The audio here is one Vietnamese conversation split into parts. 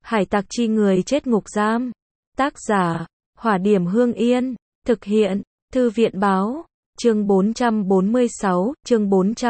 Hải tặc chi người chết ngục giam. Tác giả, Hỏa Điểm Hương Yên. Thực hiện, Thư viện báo. Chương 446, chương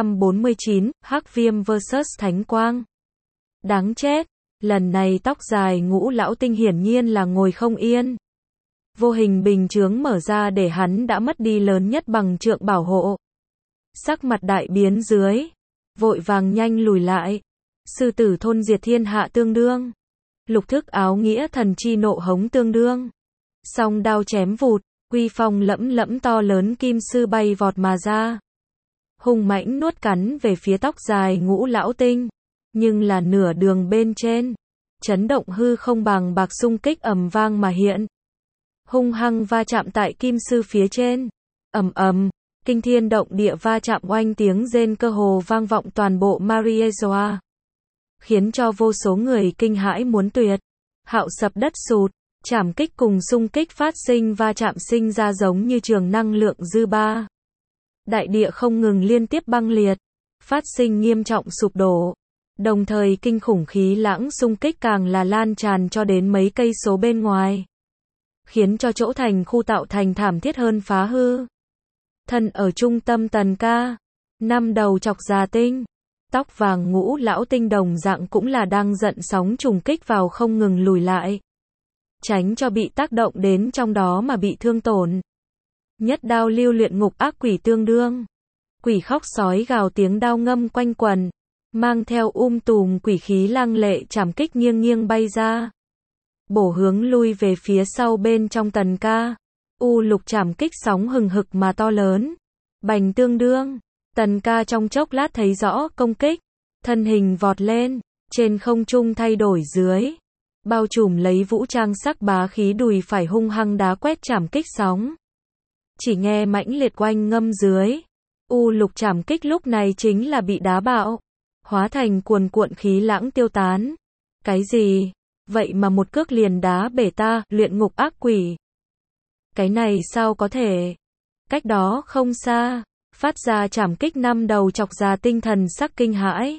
449, Hắc Viêm vs Thánh Quang. Đáng chết, lần này tóc dài Ngũ lão tinh hiển nhiên là ngồi không yên. Vô hình bình chướng mở ra để hắn đã mất đi lớn nhất bằng trượng bảo hộ. Sắc mặt đại biến dưới, vội vàng nhanh lùi lại. Sư tử thôn diệt thiên hạ tương đương. Lục thức áo nghĩa thần chi nộ hống tương đương. Song đao chém vụt, uy phong lẫm lẫm to lớn kim sư bay vọt mà ra. Hung mãnh nuốt cắn về phía tóc dài Ngũ lão tinh. Nhưng là nửa đường bên trên, chấn động hư không bằng bạc xung kích ầm vang mà hiện. Hung hăng va chạm tại kim sư phía trên. Ầm ầm, kinh thiên động địa va chạm oanh tiếng rên cơ hồ vang vọng toàn bộ Mariezoa. Khiến cho vô số người kinh hãi muốn tuyệt. Hạo sập đất sụt, chảm kích cùng xung kích phát sinh va chạm sinh ra giống như trường năng lượng dư ba. Đại địa không ngừng liên tiếp băng liệt, phát sinh nghiêm trọng sụp đổ. Đồng thời kinh khủng khí lãng xung kích càng là lan tràn cho đến mấy cây số bên ngoài. Khiến cho chỗ thành khu tạo thành thảm thiết hơn phá hư. Thân ở trung tâm Tần Ca, năm đầu chọc già tinh, tóc vàng Ngũ lão tinh đồng dạng cũng là đang giận sóng trùng kích vào không ngừng lùi lại. Tránh cho bị tác động đến trong đó mà bị thương tổn. Nhất đao lưu luyện ngục ác quỷ tương đương. Quỷ khóc sói gào tiếng đao ngâm quanh quần. Mang theo tùm quỷ khí lăng lệ chảm kích nghiêng nghiêng bay ra. Bổ hướng lui về phía sau bên trong Tần Ca. Lục chảm kích sóng hừng hực mà to lớn. Bành tương đương. Tần Ca trong chốc lát thấy rõ công kích. Thân hình vọt lên. Trên không trung thay đổi dưới. Bao trùm lấy vũ trang sắc bá khí đùi phải hung hăng đá quét chảm kích sóng. Chỉ nghe mãnh liệt oanh ngâm dưới. Lục chảm kích lúc này chính là bị đá bạo. Hóa thành cuồn cuộn khí lãng tiêu tán. Cái gì? Vậy mà một cước liền đá bể ta, luyện ngục ác quỷ. Cái này sao có thể? Cách đó không xa, phát ra chảm kích năm đầu chọc già tinh thần sắc kinh hãi.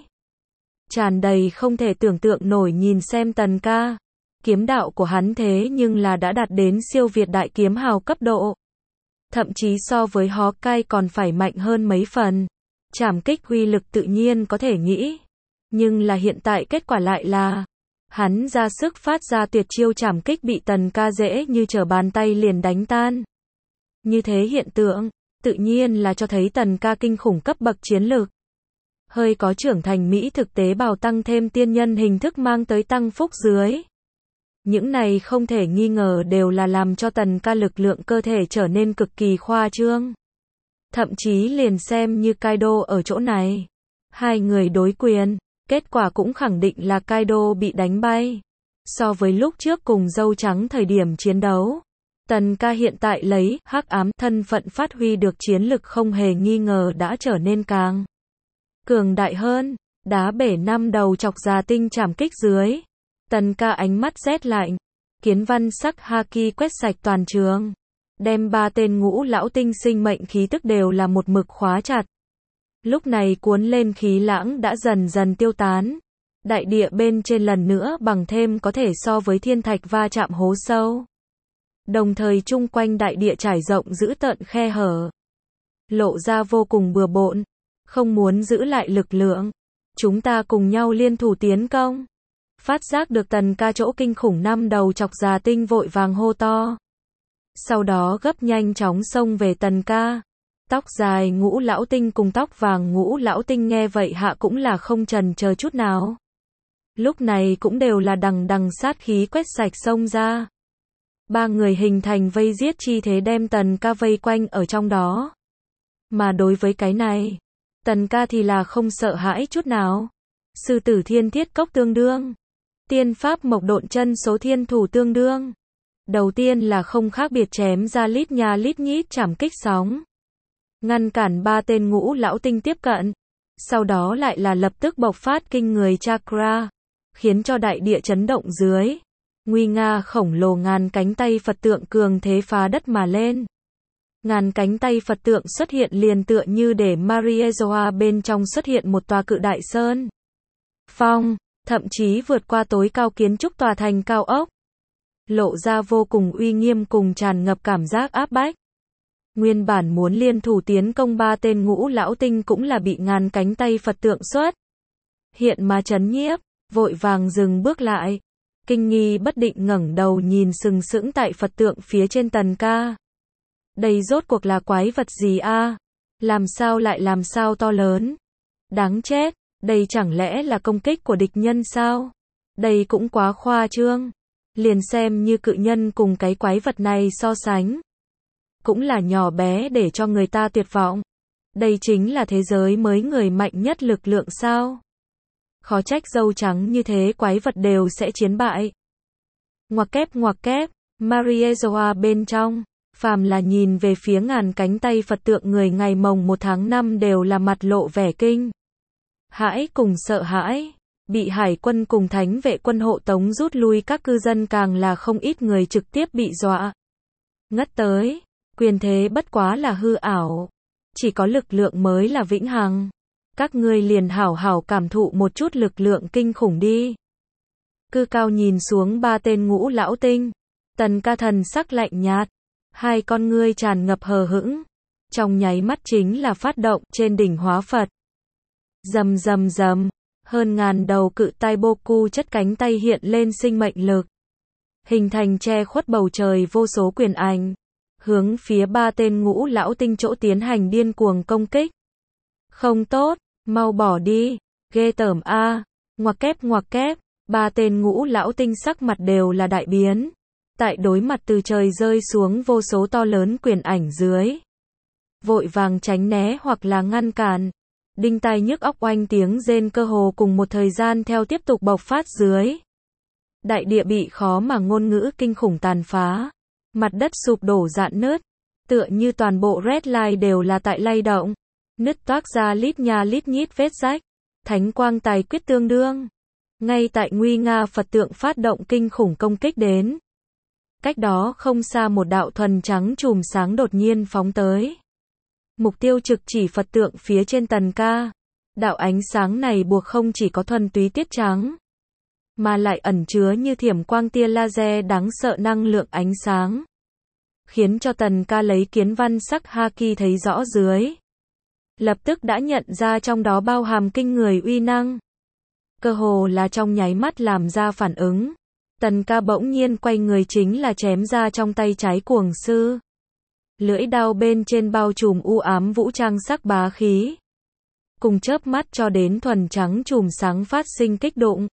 Tràn đầy không thể tưởng tượng nổi nhìn xem Tần Ca. Kiếm đạo của hắn thế nhưng là đã đạt đến siêu việt đại kiếm hào cấp độ. Thậm chí so với Hawkeye còn phải mạnh hơn mấy phần. Chảm kích uy lực tự nhiên có thể nghĩ. Nhưng là hiện tại kết quả lại là hắn ra sức phát ra tuyệt chiêu chảm kích bị Tần Ca dễ như trở bàn tay liền đánh tan. Như thế hiện tượng, tự nhiên là cho thấy Tần Ca kinh khủng cấp bậc chiến lược. Hơi có trưởng thành mỹ thực tế bào tăng thêm tiên nhân hình thức mang tới tăng phúc dưới. Những này không thể nghi ngờ đều là làm cho Tần Ca lực lượng cơ thể trở nên cực kỳ khoa trương. Thậm chí liền xem như Kaido ở chỗ này. Hai người đối quyền, kết quả cũng khẳng định là Kaido bị đánh bay. So với lúc trước cùng dâu trắng thời điểm chiến đấu, Tần Ca hiện tại lấy hắc ám thân phận phát huy được chiến lực không hề nghi ngờ đã trở nên càng cường đại hơn. Đá bể năm đầu chọc già tinh chảm kích dưới. Tần Ca ánh mắt rét lạnh. Kiến văn sắc haki quét sạch toàn trường. Đem ba tên Ngũ lão tinh sinh mệnh khí tức đều là một mực khóa chặt. Lúc này cuốn lên khí lãng đã dần dần tiêu tán. Đại địa bên trên lần nữa bằng thêm có thể so với thiên thạch va chạm hố sâu. Đồng thời chung quanh đại địa trải rộng dữ tợn khe hở. Lộ ra vô cùng bừa bộn. Không muốn giữ lại lực lượng. Chúng ta cùng nhau liên thủ tiến công. Phát giác được Tần Ca chỗ kinh khủng năm đầu chọc già tinh vội vàng hô to. Sau đó gấp nhanh chóng xông về Tần Ca. Tóc dài Ngũ lão tinh cùng tóc vàng Ngũ lão tinh nghe vậy hạ cũng là không chần chờ chút nào. Lúc này cũng đều là đằng đằng sát khí quét sạch xông ra. Ba người hình thành vây giết chi thế đem Tần Ca vây quanh ở trong đó. Mà đối với cái này, Tần Ca thì là không sợ hãi chút nào. Sư tử thiên thiết cốc tương đương. Tiên pháp mộc độn chân số thiên thủ tương đương. Đầu tiên là không khác biệt chém ra lít nha lít nhít chảm kích sóng. Ngăn cản ba tên Ngũ lão tinh tiếp cận. Sau đó lại là lập tức bộc phát kinh người chakra. Khiến cho đại địa chấn động dưới. Nguy nga khổng lồ ngàn cánh tay Phật tượng cường thế phá đất mà lên. Ngàn cánh tay Phật tượng xuất hiện liền tựa như để Mariezoa bên trong xuất hiện một tòa cự đại sơn. Phong, thậm chí vượt qua tối cao kiến trúc tòa thành cao ốc. Lộ ra vô cùng uy nghiêm cùng tràn ngập cảm giác áp bách. Nguyên bản muốn liên thủ tiến công ba tên ngũ lão tinh cũng là bị ngàn cánh tay Phật tượng xuất hiện mà chấn nhiếp, vội vàng dừng bước lại. Kinh nghi bất định ngẩng đầu nhìn sừng sững tại Phật tượng phía trên Tần Ca. Đây rốt cuộc là quái vật gì a? Làm sao to lớn? Đáng chết, đây chẳng lẽ là công kích của địch nhân sao? Đây cũng quá khoa trương. Liền xem như cự nhân cùng cái quái vật này so sánh, cũng là nhỏ bé để cho người ta tuyệt vọng. Đây chính là thế giới mới người mạnh nhất lực lượng sao? Khó trách dâu trắng như thế quái vật đều sẽ chiến bại. Ngoặc kép, Mariejoa bên trong, phàm là nhìn về phía ngàn cánh tay Phật tượng người ngày mồng 1 tháng 5 đều là mặt lộ vẻ kinh hãi cùng sợ hãi. Bị hải quân cùng thánh vệ quân hộ tống rút lui, các cư dân càng là không ít người trực tiếp bị dọa ngất tới. Quyền thế bất quá là hư ảo, chỉ có lực lượng mới là vĩnh hằng. Các ngươi liền hảo hảo cảm thụ một chút lực lượng kinh khủng đi. Cư cao nhìn xuống ba tên ngũ lão tinh, Tần Ca thần sắc lạnh nhạt, hai con ngươi tràn ngập hờ hững, trong nháy mắt chính là phát động trên đỉnh hóa Phật. Rầm rầm rầm, hơn ngàn đầu cự tai Boku chất cánh tay hiện lên sinh mệnh lực, hình thành che khuất bầu trời vô số quyền ảnh, hướng phía ba tên ngũ lão tinh chỗ tiến hành điên cuồng công kích. Không tốt, mau bỏ đi, ghê tởm a. Ngoặc kép, ba tên ngũ lão tinh sắc mặt đều là đại biến. Tại đối mặt từ trời rơi xuống vô số to lớn quyền ảnh dưới, vội vàng tránh né hoặc là ngăn cản. Đinh tai nhức óc oanh tiếng rên cơ hồ cùng một thời gian theo tiếp tục bộc phát dưới. Đại địa bị khó mà ngôn ngữ kinh khủng tàn phá. Mặt đất sụp đổ rạn nứt, tựa như toàn bộ Red Line đều là tại lay động. Nứt toác ra lít nha lít nhít vết rách. Thánh quang tài quyết tương đương. Ngay tại nguy nga Phật tượng phát động kinh khủng công kích đến. Cách đó không xa một đạo thuần trắng chùm sáng đột nhiên phóng tới. Mục tiêu trực chỉ Phật tượng phía trên Tần Ca. Đạo ánh sáng này buộc không chỉ có thuần túy tiết trắng, mà lại ẩn chứa như thiểm quang tia laser đáng sợ năng lượng ánh sáng, khiến cho Tần Ca lấy kiến văn sắc haki thấy rõ dưới. Lập tức đã nhận ra trong đó bao hàm kinh người uy năng. Cơ hồ là trong nháy mắt làm ra phản ứng. Tần Ca bỗng nhiên quay người chính là chém ra trong tay trái cuồng sư. Lưỡi đao bên trên bao trùm u ám vũ trang sắc bá khí. Cùng chớp mắt cho đến thuần trắng chùm sáng phát sinh kích đụng.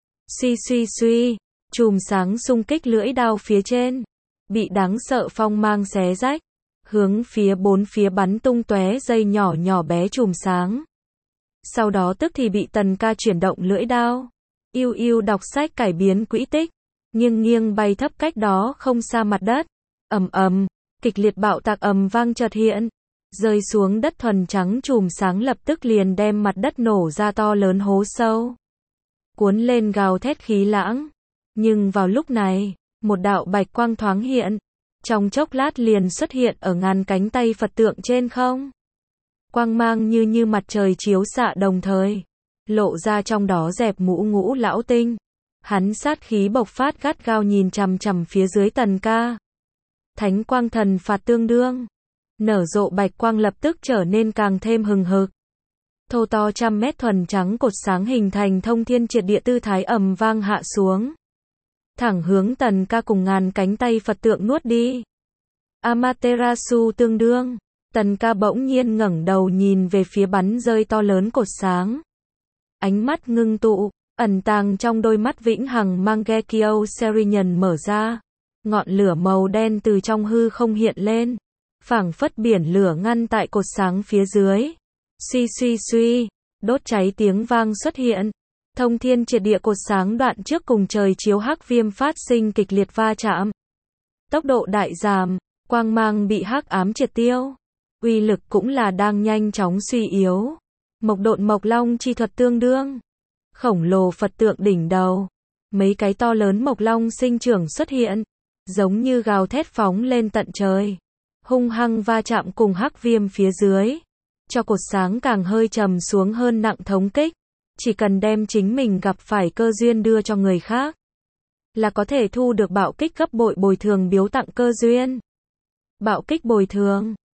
Suy, chùm sáng xung kích lưỡi đao phía trên. Bị đáng sợ phong mang xé rách. Hướng phía bốn phía bắn tung tóe dây nhỏ nhỏ bé chùm sáng. Sau đó tức thì bị Tần Ca chuyển động lưỡi đao. Yêu đọc sách cải biến quỹ tích. Nghiêng bay thấp cách đó không xa mặt đất. Ầm, kịch liệt bạo tạc ầm vang chợt hiện. Rơi xuống đất thuần trắng chùm sáng lập tức liền đem mặt đất nổ ra to lớn hố sâu. Cuốn lên gào thét khí lãng. Nhưng vào lúc này, một đạo bạch quang thoáng hiện. Trong chốc lát liền xuất hiện ở ngàn cánh tay Phật tượng trên không. Quang mang như mặt trời chiếu xạ đồng thời. Lộ ra trong đó dẹp mũ ngũ lão tinh. Hắn sát khí bộc phát gắt gao nhìn chằm chằm phía dưới Tần Ca. Thánh quang thần phạt tương đương. Nở rộ bạch quang lập tức trở nên càng thêm hừng hực. Thô to 100 mét thuần trắng cột sáng hình thành thông thiên triệt địa tư thái ầm vang hạ xuống. Thẳng hướng Tần Ca cùng ngàn cánh tay Phật tượng nuốt đi. Amaterasu tương đương. Tần Ca bỗng nhiên ngẩng đầu nhìn về phía bắn rơi to lớn cột sáng. Ánh mắt ngưng tụ, ẩn tàng trong đôi mắt vĩnh hằng Mangekyo Serenian mở ra. Ngọn lửa màu đen từ trong hư không hiện lên. Phảng phất biển lửa ngăn tại cột sáng phía dưới. Suy, đốt cháy tiếng vang xuất hiện. Thông thiên triệt địa cột sáng đoạn trước cùng trời chiếu hắc viêm phát sinh kịch liệt va chạm. Tốc độ đại giảm, quang mang bị hắc ám triệt tiêu. Uy lực cũng là đang nhanh chóng suy yếu. Mộc độn mộc long chi thuật tương đương. Khổng lồ Phật tượng đỉnh đầu. Mấy cái to lớn mộc long sinh trưởng xuất hiện. Giống như gào thét phóng lên tận trời. Hung hăng va chạm cùng hắc viêm phía dưới. Cho cột sáng càng hơi trầm xuống hơn nặng thống kích. Chỉ cần đem chính mình gặp phải cơ duyên đưa cho người khác, là có thể thu được bạo kích gấp bội bồi thường biếu tặng cơ duyên. Bạo kích bồi thường